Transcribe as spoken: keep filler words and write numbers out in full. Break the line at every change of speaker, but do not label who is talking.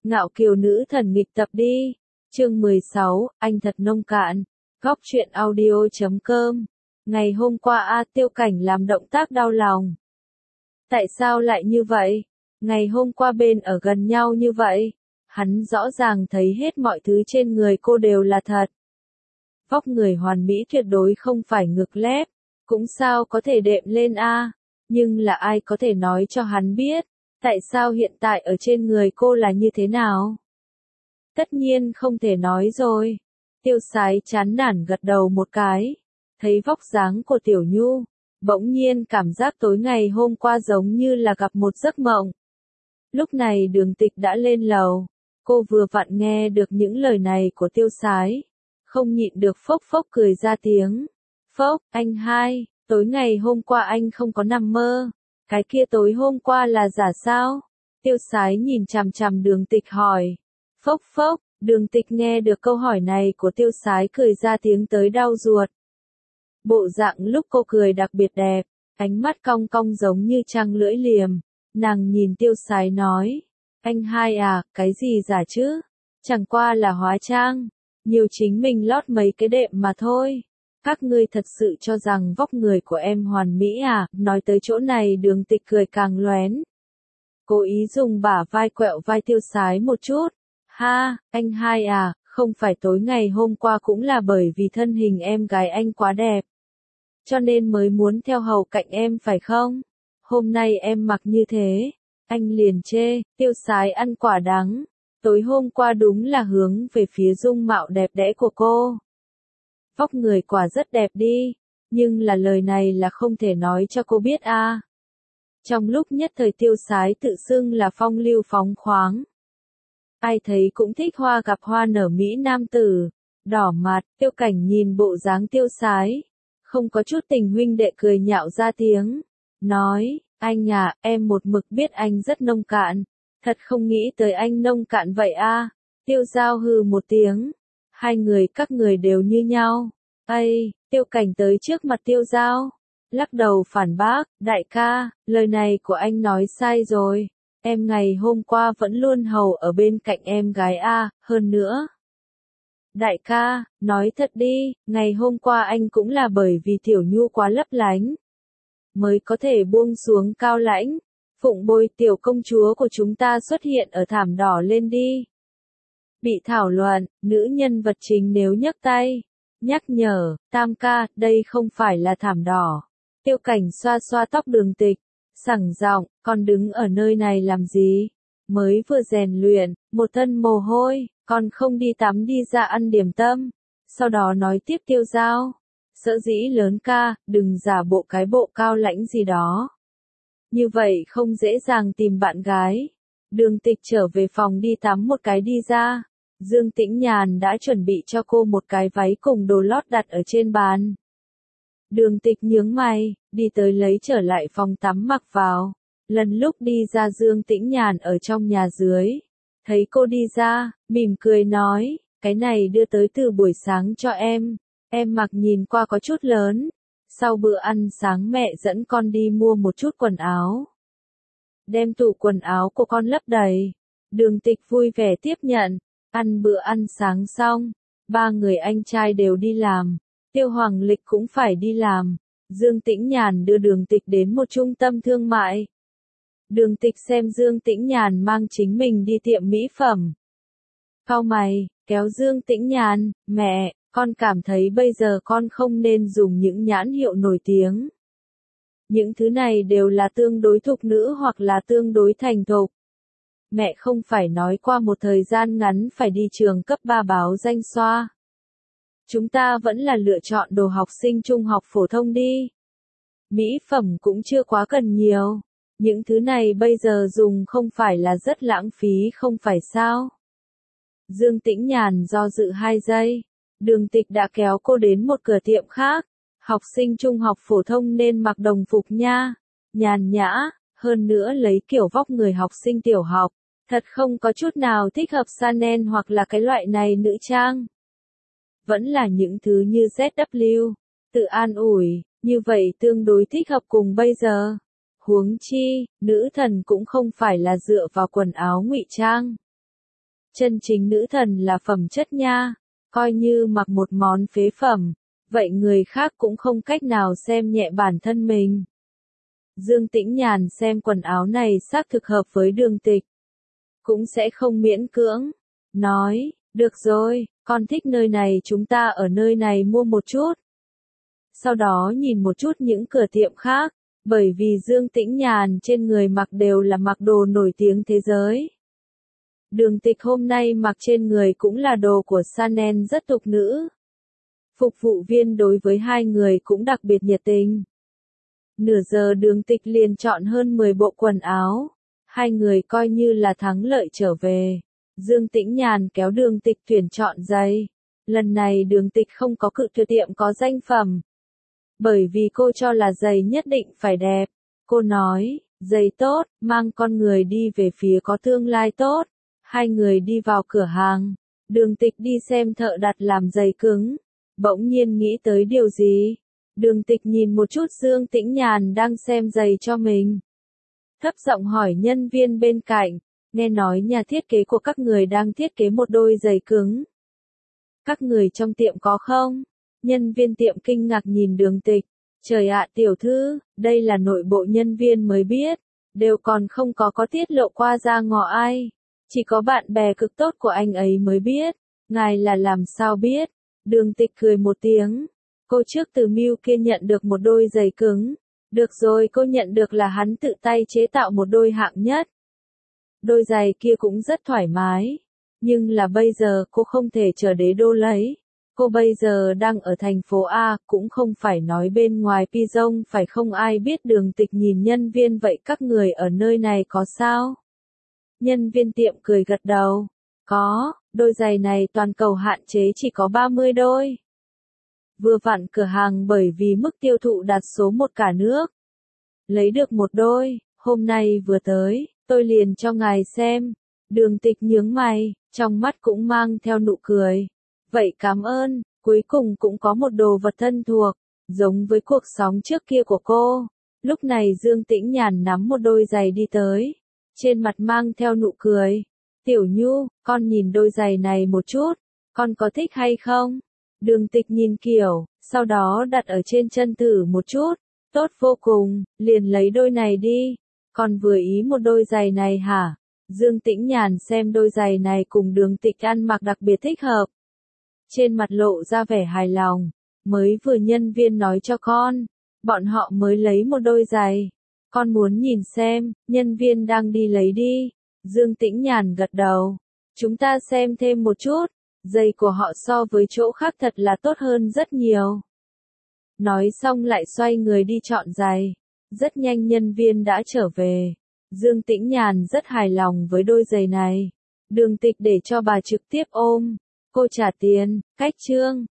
Ngạo kiều nữ thần nghịch tập đi. Chương mười sáu, anh thật nông cạn. Góc truyện audio chấm com. Ngày hôm qua A Tiêu Cảnh làm động tác đau lòng. Tại sao lại như vậy? Ngày hôm qua bên ở gần nhau như vậy. Hắn rõ ràng thấy hết mọi thứ trên người cô đều là thật. Vóc người hoàn mỹ tuyệt đối không phải ngực lép. Cũng sao có thể đệm lên A. Nhưng là ai có thể nói cho hắn biết. Tại sao hiện tại ở trên người cô là như thế nào? Tất nhiên không thể nói rồi. Tiêu Sái chán nản gật đầu một cái. Thấy vóc dáng của Tiểu Nhu. Bỗng nhiên cảm giác tối ngày hôm qua giống như là gặp một giấc mộng. Lúc này Đường Tịch đã lên lầu. Cô vừa vặn nghe được những lời này của Tiêu Sái. Không nhịn được phốc phốc cười ra tiếng. Phốc, anh hai, tối ngày hôm qua anh không có nằm mơ. Cái kia tối hôm qua là giả sao? Tiêu Sái nhìn chằm chằm Đường Tịch hỏi. Phốc phốc, Đường Tịch nghe được câu hỏi này của Tiêu Sái cười ra tiếng tới đau ruột. Bộ dạng lúc cô cười đặc biệt đẹp, ánh mắt cong cong giống như trăng lưỡi liềm. Nàng nhìn Tiêu Sái nói. Anh hai à, cái gì giả chứ? Chẳng qua là hóa trang. Nhiều chính mình lót mấy cái đệm mà thôi. Các ngươi thật sự cho rằng vóc người của em hoàn mỹ à? Nói tới chỗ này Đường Tịch cười càng lóen. Cố ý dùng bả vai quẹo vai Tiêu Sái một chút. Ha, anh hai à, không phải tối ngày hôm qua cũng là bởi vì thân hình em gái anh quá đẹp. Cho nên mới muốn theo hầu cạnh em phải không? Hôm nay em mặc như thế. Anh liền chê, Tiêu Sái ăn quả đắng. Tối hôm qua đúng là hướng về phía dung mạo đẹp đẽ của cô. Vóc người quả rất đẹp đi, nhưng là lời này là không thể nói cho cô biết a. À. Trong lúc nhất thời Tiêu Sái tự xưng là phong lưu phóng khoáng. Ai thấy cũng thích hoa gặp hoa nở mỹ nam tử. Đỏ mặt, Tiêu Cảnh nhìn bộ dáng Tiêu Sái. Không có chút tình huynh đệ cười nhạo ra tiếng. Nói, anh à, em một mực biết anh rất nông cạn. Thật không nghĩ tới anh nông cạn vậy a. À. Tiêu Giao hừ một tiếng. Hai người các người đều như nhau. Ây, Tiêu Cảnh tới trước mặt Tiêu Giao. Lắc đầu phản bác, đại ca, lời này của anh nói sai rồi. Em ngày hôm qua vẫn luôn hầu ở bên cạnh em gái a, hơn nữa. Đại ca, nói thật đi, ngày hôm qua anh cũng là bởi vì Tiểu Nhu quá lấp lánh. Mới có thể buông xuống cao lãnh. Phụng bồi tiểu công chúa của chúng ta xuất hiện ở thảm đỏ lên đi. Bị thảo luận, nữ nhân vật chính nếu nhấc tay. Nhắc nhở, Tam ca, đây không phải là thảm đỏ. Tiêu Cảnh xoa xoa tóc Đường Tịch. Sẳng giọng, con đứng ở nơi này làm gì? Mới vừa rèn luyện, một thân mồ hôi, con không đi tắm đi ra ăn điểm tâm. Sau đó nói tiếp Tiêu Giao. Sợ dĩ lớn ca, đừng giả bộ cái bộ cao lãnh gì đó. Như vậy không dễ dàng tìm bạn gái. Đường Tịch trở về phòng đi tắm một cái đi ra. Dương Tĩnh Nhàn đã chuẩn bị cho cô một cái váy cùng đồ lót đặt ở trên bàn. Đường Tịch nhướng mày, đi tới lấy trở lại phòng tắm mặc vào. Lần lúc đi ra Dương Tĩnh Nhàn ở trong nhà dưới. Thấy cô đi ra, mỉm cười nói, cái này đưa tới từ buổi sáng cho em. Em mặc nhìn qua có chút lớn. Sau bữa ăn sáng mẹ dẫn con đi mua một chút quần áo. Đem tủ quần áo của con lấp đầy. Đường Tịch vui vẻ tiếp nhận. Ăn bữa ăn sáng xong. Ba người anh trai đều đi làm. Tiêu Hoàng Lịch cũng phải đi làm. Dương Tĩnh Nhàn đưa Đường Tịch đến một trung tâm thương mại. Đường Tịch xem Dương Tĩnh Nhàn mang chính mình đi tiệm mỹ phẩm. Cau mày, kéo Dương Tĩnh Nhàn, mẹ, con cảm thấy bây giờ con không nên dùng những nhãn hiệu nổi tiếng. Những thứ này đều là tương đối thục nữ hoặc là tương đối thành thục. Mẹ không phải nói qua một thời gian ngắn phải đi trường cấp ba báo danh xoa. Chúng ta vẫn là lựa chọn đồ học sinh trung học phổ thông đi. Mỹ phẩm cũng chưa quá cần nhiều. Những thứ này bây giờ dùng không phải là rất lãng phí không phải sao? Dương Tĩnh Nhàn do dự hai giây. Đường Tịch đã kéo cô đến một cửa tiệm khác. Học sinh trung học phổ thông nên mặc đồng phục nha. Nhàn nhã, hơn nữa lấy kiểu vóc người học sinh tiểu học. Thật không có chút nào thích hợp Chanel hoặc là cái loại này nữ trang. Vẫn là những thứ như Z W. Tự an ủi, như vậy tương đối thích hợp cùng bây giờ. Huống chi, nữ thần cũng không phải là dựa vào quần áo ngụy trang. Chân chính nữ thần là phẩm chất nha, coi như mặc một món phế phẩm, vậy người khác cũng không cách nào xem nhẹ bản thân mình. Dương Tĩnh Nhàn xem quần áo này xác thực hợp với Đường Tịch, cũng sẽ không miễn cưỡng, nói, được rồi, con thích nơi này, chúng ta ở nơi này mua một chút. Sau đó nhìn một chút những cửa tiệm khác, bởi vì Dương Tĩnh Nhàn trên người mặc đều là mặc đồ nổi tiếng thế giới. Đường Tịch hôm nay mặc trên người cũng là đồ của Chanel rất tục nữ. Phục vụ viên đối với hai người cũng đặc biệt nhiệt tình. Nửa giờ Đường Tịch liền chọn hơn mười bộ quần áo. Hai người coi như là thắng lợi trở về. Dương Tĩnh Nhàn kéo Đường Tịch tuyển chọn giày. Lần này Đường Tịch không có cự tuyệt tiệm có danh phẩm. Bởi vì cô cho là giày nhất định phải đẹp. Cô nói, giày tốt, mang con người đi về phía có tương lai tốt. Hai người đi vào cửa hàng. Đường Tịch đi xem thợ đặt làm giày cứng. Bỗng nhiên nghĩ tới điều gì. Đường Tịch nhìn một chút Dương Tĩnh Nhàn đang xem giày cho mình. Thấp giọng hỏi nhân viên bên cạnh, nghe nói nhà thiết kế của các người đang thiết kế một đôi giày cứng. Các người trong tiệm có không? Nhân viên tiệm kinh ngạc nhìn Đường Tịch. Trời ạ tiểu thư, đây là nội bộ nhân viên mới biết, đều còn không có có tiết lộ qua ra ngõ ai. Chỉ có bạn bè cực tốt của anh ấy mới biết. Ngài là làm sao biết? Đường Tịch cười một tiếng. Cô trước từ Miu kia nhận được một đôi giày cứng. Được rồi, cô nhận được là hắn tự tay chế tạo một đôi hạng nhất. Đôi giày kia cũng rất thoải mái. Nhưng là bây giờ cô không thể chờ đế đô lấy. Cô bây giờ đang ở thành phố A, cũng không phải nói bên ngoài Pizong phải không ai biết. Đường Tịch nhìn nhân viên vậy các người ở nơi này có sao? Nhân viên tiệm cười gật đầu. Có, đôi giày này toàn cầu hạn chế chỉ có ba mươi đôi. Vừa vặn cửa hàng bởi vì mức tiêu thụ đạt số một cả nước. Lấy được một đôi, hôm nay vừa tới, tôi liền cho ngài xem. Đường Tịch nhướng mày, trong mắt cũng mang theo nụ cười. Vậy cảm ơn, cuối cùng cũng có một đồ vật thân thuộc, giống với cuộc sống trước kia của cô. Lúc này Dương Tĩnh Nhàn nắm một đôi giày đi tới, trên mặt mang theo nụ cười. Tiểu Nhu, con nhìn đôi giày này một chút, con có thích hay không? Đường Tịch nhìn kiểu, sau đó đặt ở trên chân thử một chút, tốt vô cùng, liền lấy đôi này đi. Con vừa ý một đôi giày này hả? Dương Tĩnh Nhàn xem đôi giày này cùng Đường Tịch ăn mặc đặc biệt thích hợp. Trên mặt lộ ra vẻ hài lòng, mới vừa nhân viên nói cho con, bọn họ mới lấy một đôi giày. Con muốn nhìn xem, nhân viên đang đi lấy đi. Dương Tĩnh Nhàn gật đầu. Chúng ta xem thêm một chút, giày của họ so với chỗ khác thật là tốt hơn rất nhiều. Nói xong lại xoay người đi chọn giày. Rất nhanh nhân viên đã trở về. Dương Tĩnh Nhàn rất hài lòng với đôi giày này. Đường Tịch để cho bà trực tiếp ôm. Cô trả tiền, cách trương.